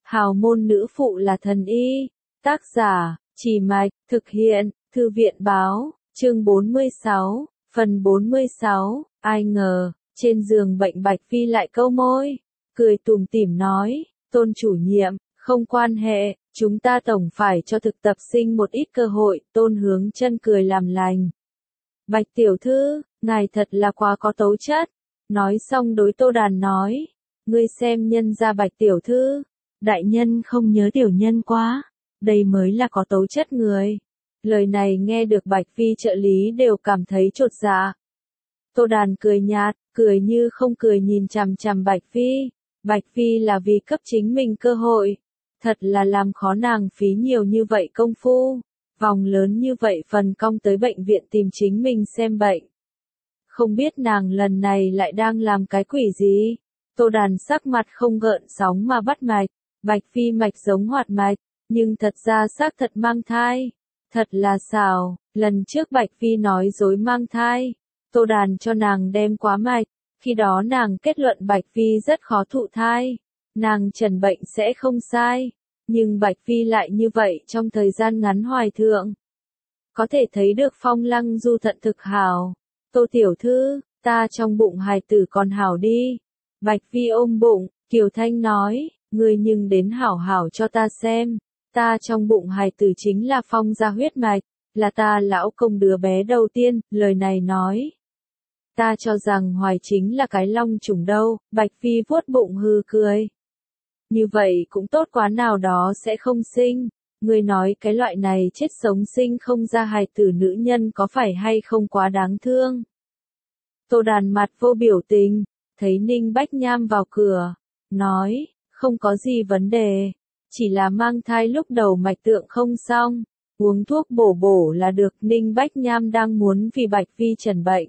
Hào môn nữ phụ là thần y. Tác giả, Trì Mạch, thực hiện, Thư viện báo, chương 46, phần 46, ai ngờ, trên giường bệnh Bạch Phi lại câu môi, cười tủm tỉm nói, Tôn chủ nhiệm, không quan hệ, chúng ta tổng phải cho thực tập sinh một ít cơ hội, Tôn Hướng Chân cười làm lành. Bạch tiểu thư, ngài thật là quá có tố chất. Nói xong đối Tô Đàn nói, ngươi xem nhân gia Bạch tiểu thư, đại nhân không nhớ tiểu nhân quá, đây mới là có tố chất người. Lời này nghe được Bạch Phi trợ lý đều cảm thấy chột dạ. Tô Đàn cười nhạt, cười như không cười nhìn chằm chằm Bạch Phi. Bạch Phi là vì cấp chính mình cơ hội. Thật là làm khó nàng phí nhiều như vậy công phu. Vòng lớn như vậy phần cong tới bệnh viện tìm chính mình xem bệnh. Không biết nàng lần này lại đang làm cái quỷ gì. Tô Đàn sắc mặt không gợn sóng mà bắt mạch. Bạch Phi mạch giống hoạt mạch, nhưng thật ra xác thật mang thai. Thật là xảo, lần trước Bạch Phi nói dối mang thai. Tô Đàn cho nàng đem quá mạch, khi đó nàng kết luận Bạch Phi rất khó thụ thai. Nàng trần bệnh sẽ không sai, nhưng Bạch Phi lại như vậy trong thời gian ngắn hoài thượng. Có thể thấy được Phong Lăng Du thận thực hảo. Tô tiểu thư, ta trong bụng hài tử còn hảo đi. Bạch Phi ôm bụng, Kiều Thanh nói, ngươi nhưng đến hảo hảo cho ta xem. Ta trong bụng hài tử chính là Phong gia huyết mạch, là ta lão công đứa bé đầu tiên, lời này nói. Ta cho rằng hoài chính là cái long trùng đâu, Bạch Phi vuốt bụng hư cười. Như vậy cũng tốt quá nào đó sẽ không sinh. Ngươi nói cái loại này chết sống sinh không ra hài tử nữ nhân có phải hay không quá đáng thương. Tô Đàn mặt vô biểu tình, thấy Ninh Bách Nham vào cửa, nói, không có gì vấn đề, chỉ là mang thai lúc đầu mạch tượng không xong, uống thuốc bổ bổ là được. Ninh Bách Nham đang muốn vì Bạch Phi trần bệnh.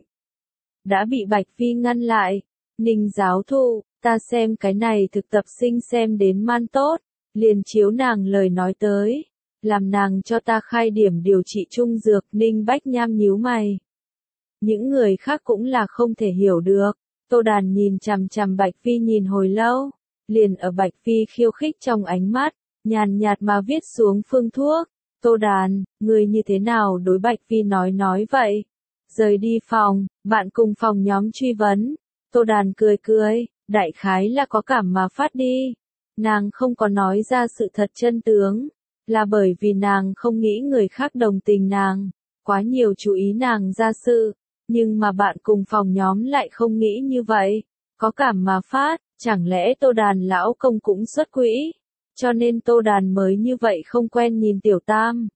Đã bị Bạch Phi ngăn lại. Ninh giáo thụ, ta xem cái này thực tập sinh xem đến man tốt, liền chiếu nàng lời nói tới, làm nàng cho ta khai điểm điều trị trung dược. Ninh Bách Nham nhíu mày. Những người khác cũng là không thể hiểu được. Tô Đàn nhìn chằm chằm Bạch Phi nhìn hồi lâu, liền ở Bạch Phi khiêu khích trong ánh mắt, nhàn nhạt mà viết xuống phương thuốc. Tô Đàn, người như thế nào đối Bạch Phi nói vậy? Rời đi phòng, bạn cùng phòng nhóm truy vấn. Tô Đàn cười cười, đại khái là có cảm mà phát đi. Nàng không có nói ra sự thật chân tướng, là bởi vì nàng không nghĩ người khác đồng tình nàng, quá nhiều chú ý nàng ra sự, nhưng mà bạn cùng phòng nhóm lại không nghĩ như vậy, có cảm mà phát, chẳng lẽ Tô Đàn lão công cũng xuất quỹ, cho nên Tô Đàn mới như vậy không quen nhìn Tiểu Tam.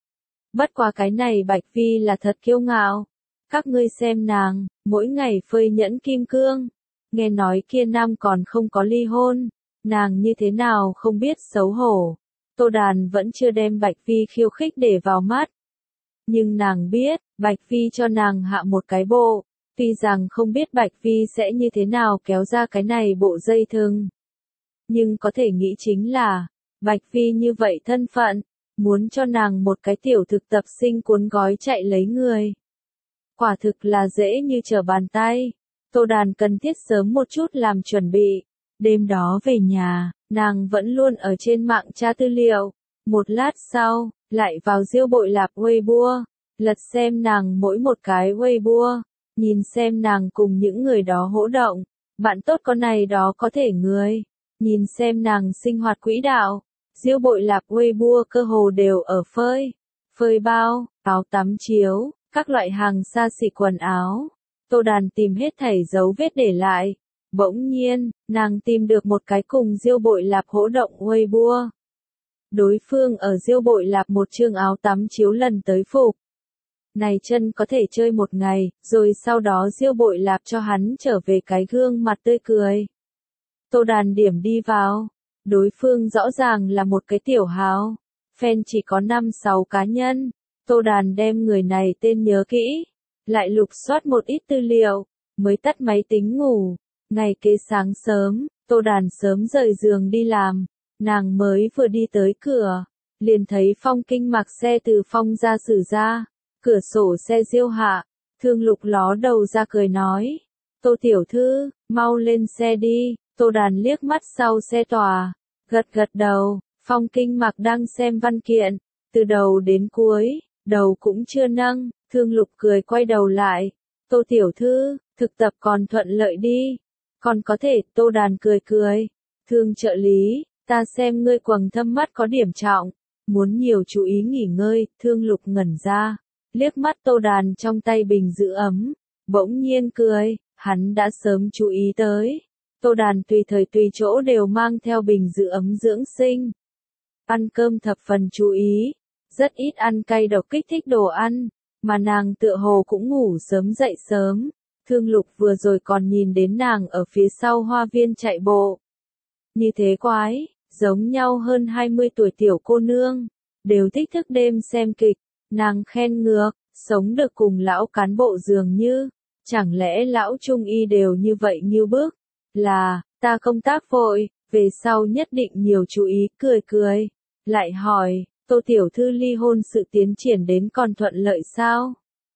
Bất quá cái này Bạch Phi là thật kiêu ngạo. Các ngươi xem nàng, mỗi ngày phơi nhẫn kim cương. Nghe nói kia nam còn không có ly hôn. Nàng như thế nào không biết xấu hổ. Tô Đàn vẫn chưa đem Bạch Phi khiêu khích để vào mắt. Nhưng nàng biết, Bạch Phi cho nàng hạ một cái bộ. Tuy rằng không biết Bạch Phi sẽ như thế nào kéo ra cái này bộ dây thừng. Nhưng có thể nghĩ chính là, Bạch Phi như vậy thân phận, muốn cho nàng một cái tiểu thực tập sinh cuốn gói chạy lấy người. Quả thực là dễ như trở bàn tay. Tô Đàn cần thiết sớm một chút làm chuẩn bị. Đêm đó về nhà, nàng vẫn luôn ở trên mạng tra tư liệu. Một lát sau, lại vào Diêu Bội Lạp Weibo, lật xem nàng mỗi một cái Weibo, nhìn xem nàng cùng những người đó hỗ động. Bạn tốt có này đó có thể người, nhìn xem nàng sinh hoạt quỹ đạo. Diêu Bội Lạp Weibo cơ hồ đều ở phơi bao, áo tắm chiếu, các loại hàng xa xỉ quần áo. Tô Đàn tìm hết thảy dấu vết để lại. Bỗng nhiên, nàng tìm được một cái cùng Diêu Bội Lạp hỗ động Weibo. Đối phương ở Diêu Bội Lạp một chương áo tắm chiếu lần tới phục. Này chân có thể chơi một ngày, rồi sau đó Diêu Bội Lạp cho hắn trở về cái gương mặt tươi cười. Tô Đàn điểm đi vào. Đối phương rõ ràng là một cái tiểu hào. Fan chỉ có 5-6 cá nhân. Tô Đàn đem người này tên nhớ kỹ. Lại lục soát một ít tư liệu. Mới tắt máy tính ngủ. Ngày kế sáng sớm, Tô Đàn sớm rời giường đi làm. Nàng mới vừa đi tới cửa. Liền thấy Phong Kinh mặc xe từ Phong ra xử ra. Cửa sổ xe Diêu hạ. Thương Lục ló đầu ra cười nói. Tô tiểu thư, mau lên xe đi. Tô Đàn liếc mắt sau xe tòa. Gật gật đầu, Phong Kinh Mặc đang xem văn kiện, từ đầu đến cuối, đầu cũng chưa nâng, Thương Lục cười quay đầu lại. Tô tiểu thư, thực tập còn thuận lợi đi. Còn có thể, Tô Đàn cười cười. Thương trợ lý, ta xem ngươi quầng thâm mắt có điểm trọng, muốn nhiều chú ý nghỉ ngơi. Thương Lục ngẩn ra, liếc mắt Tô Đàn trong tay bình giữ ấm, bỗng nhiên cười, hắn đã sớm chú ý tới. Tô Đàn tùy thời tùy chỗ đều mang theo bình giữ ấm dưỡng sinh. Ăn cơm thập phần chú ý, rất ít ăn cay độc kích thích đồ ăn, mà nàng tựa hồ cũng ngủ sớm dậy sớm. Thương Lục vừa rồi còn nhìn đến nàng ở phía sau hoa viên chạy bộ. Như thế quái, giống nhau hơn 20 tuổi tiểu cô nương, đều thích thức đêm xem kịch, nàng khen ngược, sống được cùng lão cán bộ dường như, chẳng lẽ lão trung y đều như vậy như bước, là, ta công tác vội, về sau nhất định nhiều chú ý. Cười cười, lại hỏi, Tô tiểu thư ly hôn sự tiến triển đến còn thuận lợi sao?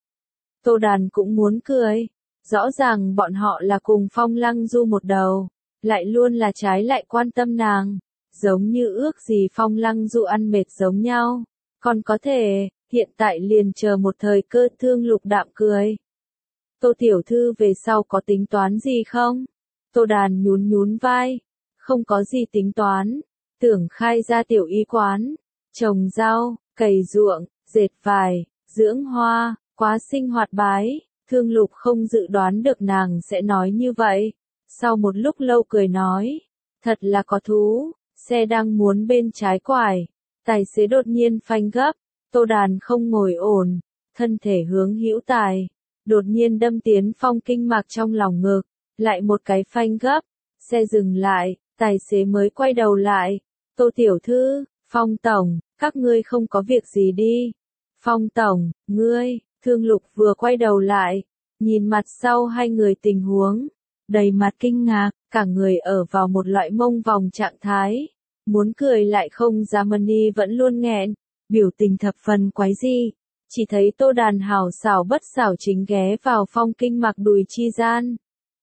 Tô Đàn cũng muốn cười, rõ ràng bọn họ là cùng Phong Lăng Du một đầu, lại luôn là trái lại quan tâm nàng, giống như ước gì Phong Lăng Du ăn mệt giống nhau, còn có thể, hiện tại liền chờ một thời cơ. Thương Lục đạm cười. Tô tiểu thư về sau có tính toán gì không? Tô Đàn nhún nhún vai, không có gì tính toán, tưởng khai ra tiểu y quán, trồng rau, cày ruộng, dệt vải, dưỡng hoa, quá sinh hoạt bái. Thương Lục không dự đoán được nàng sẽ nói như vậy, sau một lúc lâu cười nói, thật là có thú. Xe đang muốn bên trái quải, tài xế đột nhiên phanh gấp, Tô Đàn không ngồi ổn, thân thể hướng hữu tài, đột nhiên đâm tiến Phong Kinh Mặc trong lòng ngực, lại một cái phanh gấp, xe dừng lại, tài xế mới quay đầu lại. Tô tiểu thư, Phong tổng, các ngươi không có việc gì đi. Phong tổng, ngươi. Thương Lục vừa quay đầu lại, nhìn mặt sau hai người tình huống, đầy mặt kinh ngạc, cả người ở vào một loại mông vòng trạng thái, muốn cười lại không dám, ni vẫn luôn nghẹn, biểu tình thập phần quái dị. Chỉ thấy Tô Đàn hào xảo bất xảo chính ghé vào Phong Kinh Mặc đùi chi gian.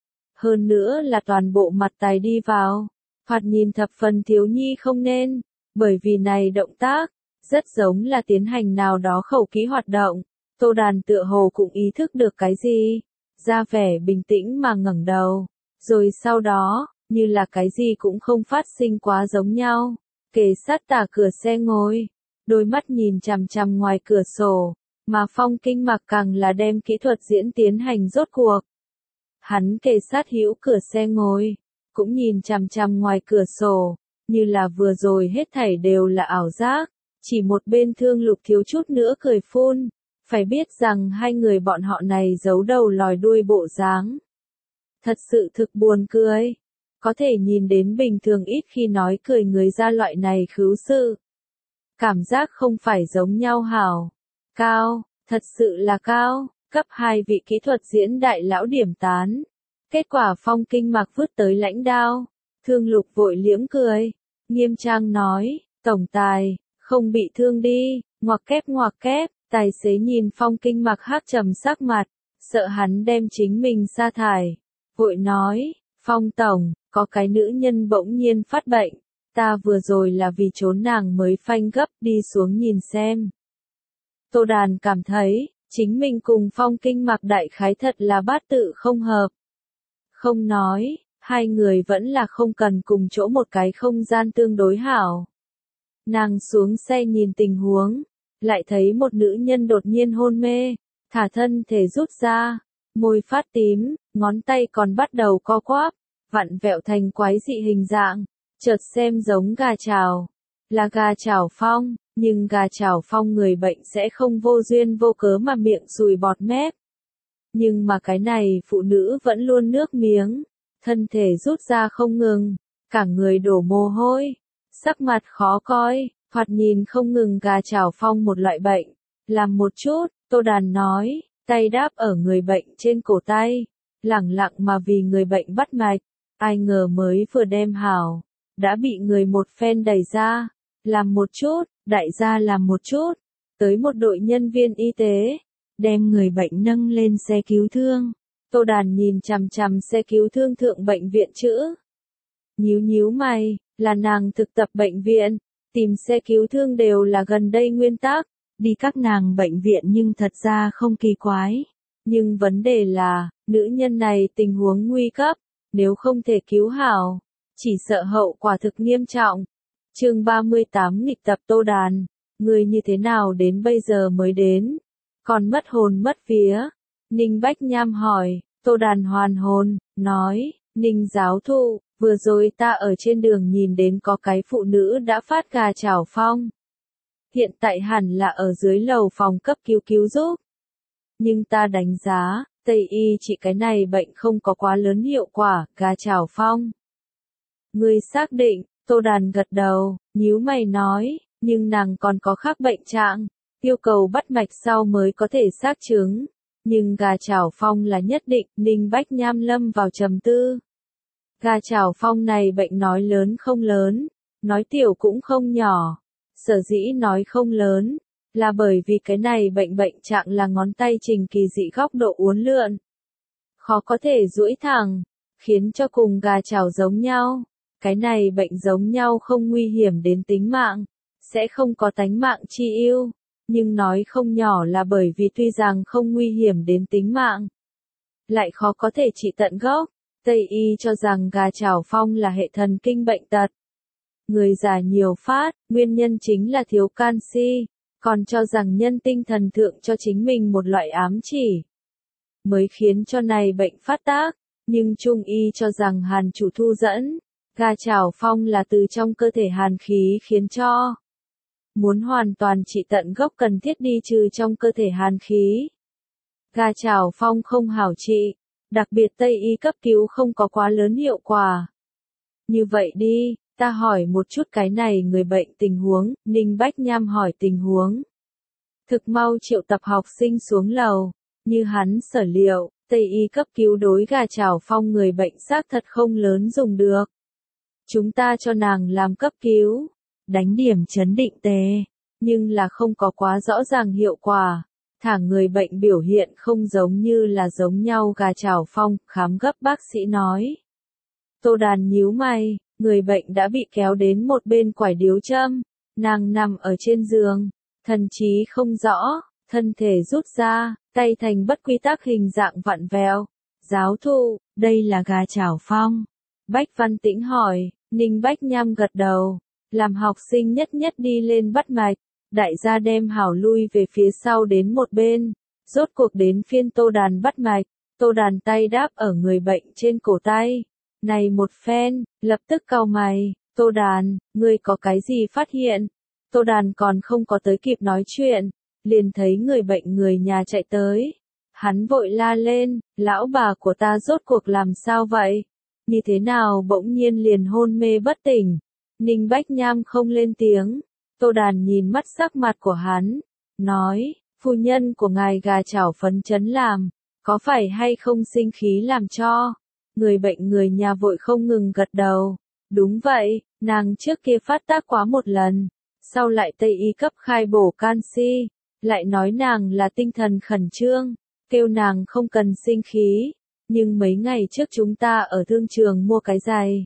Hơn nữa là toàn bộ mặt tài đi vào, thoạt nhìn thập phần thiếu nhi không nên, bởi vì này động tác, rất giống là tiến hành nào đó khẩu kỹ hoạt động. Tô Đàn tựa hồ cũng ý thức được cái gì, ra vẻ bình tĩnh mà ngẩng đầu, rồi sau đó, như là cái gì cũng không phát sinh quá giống nhau, kề sát tả cửa xe ngồi, đôi mắt nhìn chằm chằm ngoài cửa sổ, mà Phong Kinh Mặc càng là đem kỹ thuật diễn tiến hành rốt cuộc. Hắn kề sát hữu cửa xe ngồi, cũng nhìn chằm chằm ngoài cửa sổ, như là vừa rồi hết thảy đều là ảo giác, chỉ một bên Thương Lục thiếu chút nữa cười phun. Phải biết rằng hai người bọn họ này giấu đầu lòi đuôi bộ dáng, thật sự thực buồn cười. Có thể nhìn đến bình thường ít khi nói cười người ra loại này khứu sự. Cảm giác không phải giống nhau hảo. Cao, thật sự là cao, cấp 2 vị kỹ thuật diễn đại lão điểm tán. Kết quả Phong Kinh Mặc vứt tới lãnh đao. Thương Lục vội liễm cười, nghiêm trang nói, tổng tài, không bị thương đi, ngoặc kép. Tài xế nhìn Phong Kinh Mặc hắc trầm sắc mặt, sợ hắn đem chính mình sa thải, vội nói, Phong tổng, có cái nữ nhân bỗng nhiên phát bệnh, ta vừa rồi là vì trốn nàng mới phanh gấp đi xuống nhìn xem. Tô Đàn cảm thấy, chính mình cùng Phong Kinh Mặc đại khái thật là bát tự không hợp. Không nói, hai người vẫn là không cần cùng chỗ một cái không gian tương đối hảo. Nàng xuống xe nhìn tình huống, lại thấy một nữ nhân đột nhiên hôn mê, thả thân thể rút ra, môi phát tím, ngón tay còn bắt đầu co quắp, vặn vẹo thành quái dị hình dạng, chợt xem giống gà chảo. Là gà chảo phong, nhưng gà chảo phong người bệnh sẽ không vô duyên vô cớ mà miệng sùi bọt mép. Nhưng mà cái này phụ nữ vẫn luôn nước miếng, thân thể rút ra không ngừng, cả người đổ mồ hôi, sắc mặt khó coi. Thoạt nhìn không ngừng gà chảo phong một loại bệnh. Làm một chút, Tô Đàn nói, tay đáp ở người bệnh trên cổ tay, lẳng lặng mà vì người bệnh bắt mạch. Ai ngờ mới vừa đem hảo, đã bị người một phen đẩy ra. Làm một chút, đại gia làm một chút. Tới một đội nhân viên y tế, đem người bệnh nâng lên xe cứu thương. Tô Đàn nhìn chằm chằm xe cứu thương thượng bệnh viện chữ. Nhíu mày, là nàng thực tập bệnh viện, tìm xe cứu thương đều là gần đây nguyên tắc, đi các nàng bệnh viện nhưng thật ra không kỳ quái. Nhưng vấn đề là, nữ nhân này tình huống nguy cấp, nếu không thể cứu hảo, chỉ sợ hậu quả thực nghiêm trọng. Chương 38 nghịch tập Tô Đàn, người như thế nào đến bây giờ mới đến? Còn mất hồn mất vía. Ninh Bách Nham hỏi, Tô Đàn hoàn hồn, nói, Ninh giáo thụ, vừa rồi ta ở trên đường nhìn đến có cái phụ nữ đã phát gà chảo phong. Hiện tại hẳn là ở dưới lầu phòng cấp cứu giúp. Nhưng ta đánh giá, Tây y trị cái này bệnh không có quá lớn hiệu quả, gà chảo phong. Ngươi xác định, Tô Đàn gật đầu, nhíu mày nói, nhưng nàng còn có khác bệnh trạng, yêu cầu bắt mạch sau mới có thể xác chứng. Nhưng gà chảo phong là nhất định, Ninh Bách Nham lâm vào trầm tư. Gà chảo phong này bệnh nói lớn không lớn, nói tiểu cũng không nhỏ. Sở dĩ nói không lớn, là bởi vì cái này bệnh trạng là ngón tay trình kỳ dị góc độ uốn lượn. Khó có thể duỗi thẳng, khiến cho cùng gà chảo giống nhau. Cái này bệnh giống nhau không nguy hiểm đến tính mạng, sẽ không có tánh mạng chi ưu. Nhưng nói không nhỏ là bởi vì tuy rằng không nguy hiểm đến tính mạng, lại khó có thể trị tận gốc. Tây y cho rằng gà chảo phong là hệ thần kinh bệnh tật. Người già nhiều phát, nguyên nhân chính là thiếu canxi, còn cho rằng nhân tinh thần thượng cho chính mình một loại ám chỉ, mới khiến cho này bệnh phát tác. Nhưng Trung y cho rằng hàn chủ thu dẫn, gà chảo phong là từ trong cơ thể hàn khí khiến cho. Muốn hoàn toàn trị tận gốc cần thiết đi trừ trong cơ thể hàn khí. Gà chảo phong không hảo trị, đặc biệt Tây y cấp cứu không có quá lớn hiệu quả. Như vậy đi, ta hỏi một chút cái này người bệnh tình huống, Ninh Bách Nham hỏi tình huống. Thực mau triệu tập học sinh xuống lầu, như hắn sở liệu, Tây y cấp cứu đối gà chảo phong người bệnh xác thật không lớn dùng được. Chúng ta cho nàng làm cấp cứu, đánh điểm chấn định tề, nhưng là không có quá rõ ràng hiệu quả. Thả người bệnh biểu hiện không giống như là giống nhau gà chảo phong, khám gấp bác sĩ nói. Tô Đàn nhíu mày, người bệnh đã bị kéo đến một bên quải điếu châm, nàng nằm ở trên giường, thần trí không rõ, thân thể rút ra, tay thành bất quy tắc hình dạng vặn vẹo. Giáo thụ, đây là gà chảo phong. Bách Văn Tĩnh hỏi, Ninh Bách Nham gật đầu, làm học sinh nhất nhất đi lên bắt mạch. Đại gia đem hảo lui về phía sau đến một bên, rốt cuộc đến phiên Tô Đàn bắt mạch. Tô Đàn tay đáp ở người bệnh trên cổ tay. Này một phen, lập tức cau mày, Tô Đàn, ngươi có cái gì phát hiện? Tô Đàn còn không có tới kịp nói chuyện, liền thấy người bệnh người nhà chạy tới. Hắn vội la lên, lão bà của ta rốt cuộc làm sao vậy? Như thế nào bỗng nhiên liền hôn mê bất tỉnh? Ninh Bách Nham không lên tiếng. Tô Đàn nhìn mắt sắc mặt của hắn, nói, phu nhân của ngài gà chảo phấn chấn làm, có phải hay không sinh khí làm cho? Người bệnh người nhà vội không ngừng gật đầu. Đúng vậy, nàng trước kia phát tác quá một lần, sau lại Tây y cấp khai bổ canxi, lại nói nàng là tinh thần khẩn trương, kêu nàng không cần sinh khí. Nhưng mấy ngày trước chúng ta ở thương trường mua cái giày.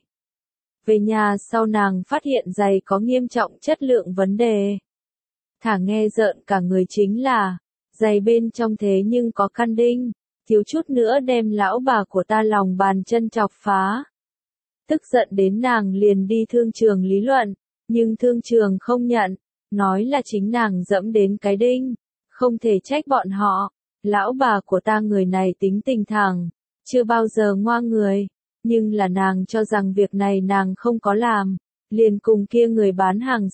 Về nhà sau nàng phát hiện giày có nghiêm trọng chất lượng vấn đề. Thả nghe rợn cả người chính là, giày bên trong thế nhưng có căn đinh, thiếu chút nữa đem lão bà của ta lòng bàn chân chọc phá. Tức giận đến nàng liền đi thương trường lý luận, nhưng thương trường không nhận, nói là chính nàng dẫm đến cái đinh, không thể trách bọn họ. Lão bà của ta người này tính tình thẳng, chưa bao giờ ngoa người. Nhưng là nàng cho rằng việc này nàng không có làm, liền cùng kia người bán hàng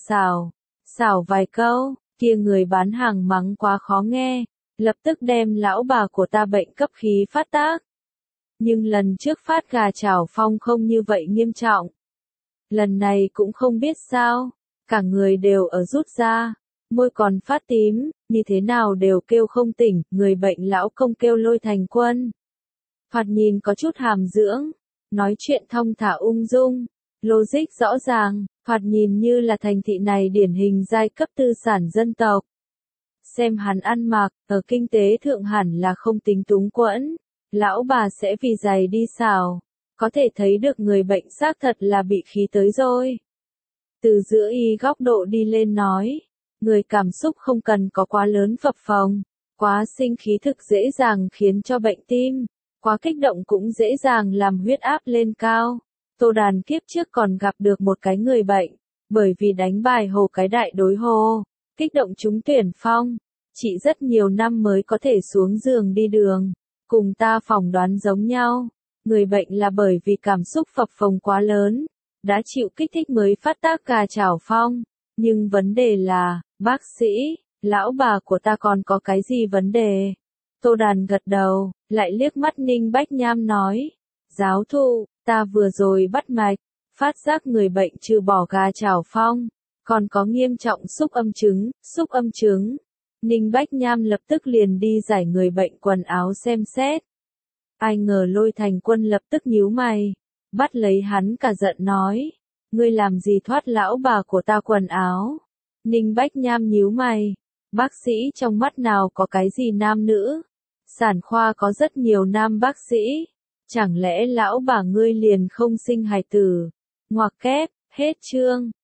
xảo vài câu, kia người bán hàng mắng quá khó nghe, lập tức đem lão bà của ta bệnh cấp khí phát tác. Nhưng lần trước phát gà chảo phong không như vậy nghiêm trọng. Lần này cũng không biết sao, cả người đều ở rút ra, môi còn phát tím, như thế nào đều kêu không tỉnh, người bệnh lão công kêu Lôi Thành Quân. Thoạt nhìn có chút hàm dưỡng. Nói chuyện thong thả ung dung, logic rõ ràng, thoạt nhìn như là thành thị này điển hình giai cấp tư sản dân tộc. Xem hắn ăn mặc, ở kinh tế thượng hẳn là không tính túng quẫn, lão bà sẽ vì giày đi xào, có thể thấy được người bệnh xác thật là bị khí tới rồi. từ giữa y góc độ đi lên nói, người cảm xúc không cần có quá lớn phập phồng, quá sinh khí thực dễ dàng khiến cho bệnh tim, quá kích động cũng dễ dàng làm huyết áp lên cao. Tô Đàn kiếp trước còn gặp được một cái người bệnh, bởi vì đánh bài hồ cái đại đối hồ, kích động trúng tuyển phong, chỉ rất nhiều năm mới có thể xuống giường đi đường, cùng ta phỏng đoán giống nhau. Người bệnh là bởi vì cảm xúc phập phồng quá lớn, đã chịu kích thích mới phát tác gà chảo phong. Nhưng vấn đề là, bác sĩ, lão bà của ta còn có cái gì vấn đề? Tô Đàn gật đầu, lại liếc mắt Ninh Bách Nham nói, giáo thụ, ta vừa rồi bắt mạch, phát giác người bệnh trừ bỏ gà chảo phong, còn có nghiêm trọng xúc âm chứng. Ninh Bách Nham lập tức liền đi giải người bệnh quần áo xem xét. Ai ngờ Lôi Thành Quân lập tức nhíu mày, bắt lấy hắn cả giận nói, ngươi làm gì thoát lão bà của ta quần áo? Ninh Bách Nham nhíu mày, bác sĩ trong mắt nào có cái gì nam nữ? Sản khoa có rất nhiều nam bác sĩ, chẳng lẽ lão bà ngươi liền không sinh hài tử? Ngoặc kép, hết chương.